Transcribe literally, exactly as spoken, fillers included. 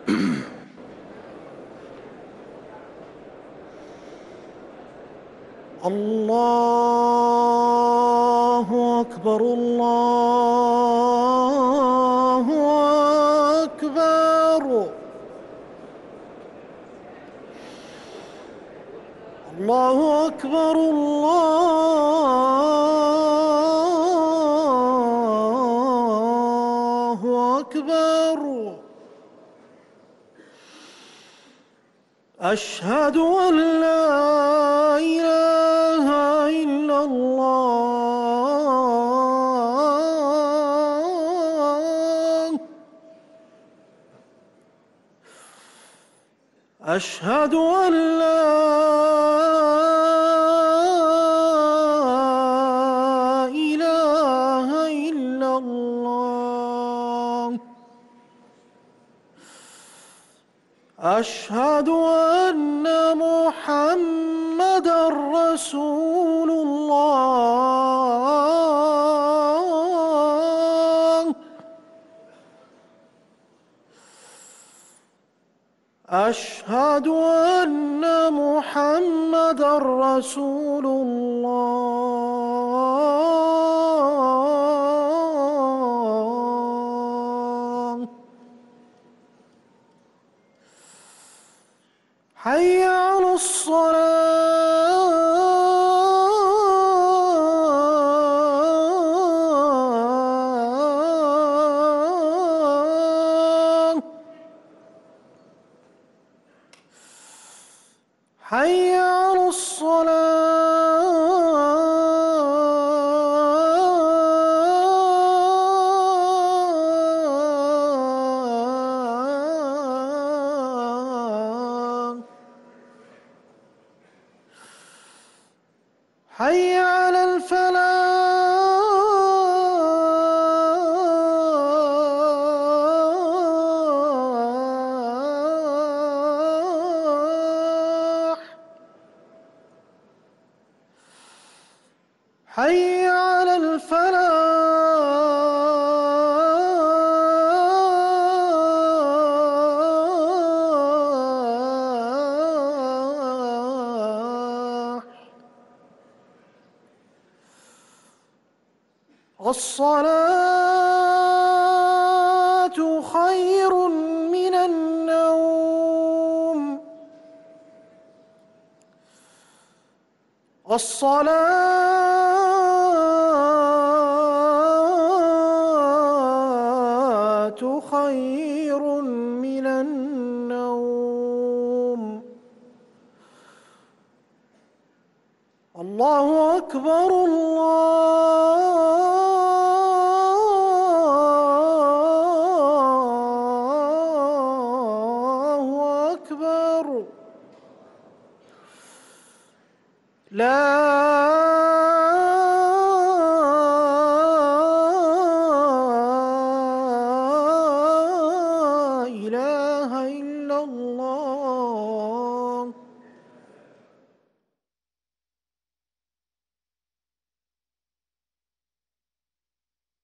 الله أكبر الله أكبر الله أكبر الله أكبر. أشهد أن لا إله إلا الله. أشهد أن لا إله إلا الله. أشهد أن محمدًا رسول الله. أشهد أن محمدًا رسول الله. حي على الصلاة. حي على الصلاة. حي على الفلاح. حي على الفلاح. الصلاة خير من النوم. الصلاة خير من النوم. الله أكبر الله أكبر. لا